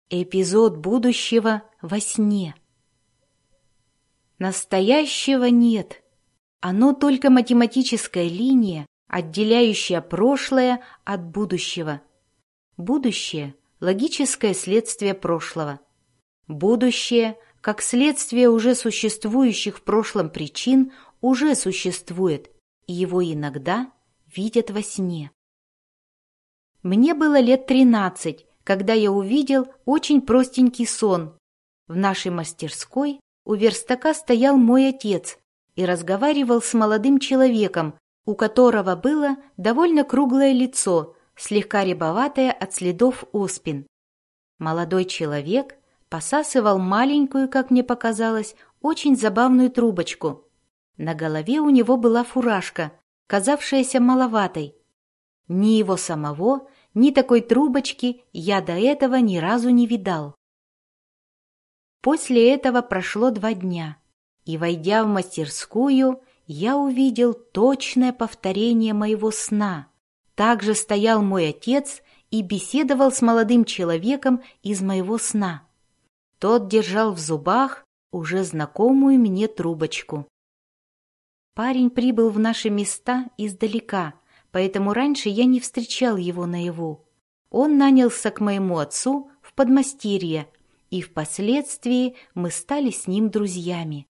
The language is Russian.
Эпизод будущего во сне. Настоящего нет. Оно только математическая линия, отделяющая прошлое от будущего. Будущее – логическое следствие прошлого. Будущее, как следствие уже существующих в прошлом причин, уже существует, и его иногда видят во сне. Мне было лет 13, когда я увидел очень простенький сон. В нашей мастерской у верстака стоял мой отец и разговаривал с молодым человеком, у которого было довольно круглое лицо, слегка рябоватое от следов оспин. Молодой человек посасывал маленькую, как мне показалось, очень забавную трубочку. На голове у него была фуражка, казавшаяся маловатой. Ни его самого, ни такой трубочки я до этого ни разу не видал. После этого прошло 2 дня, и, войдя в мастерскую, я увидел точное повторение моего сна. Также стоял мой отец и беседовал с молодым человеком из моего сна. Тот держал в зубах уже знакомую мне трубочку. Парень прибыл в наши места издалека, поэтому раньше я не встречал его наяву. Он нанялся к моему отцу в подмастерье, и впоследствии мы стали с ним друзьями.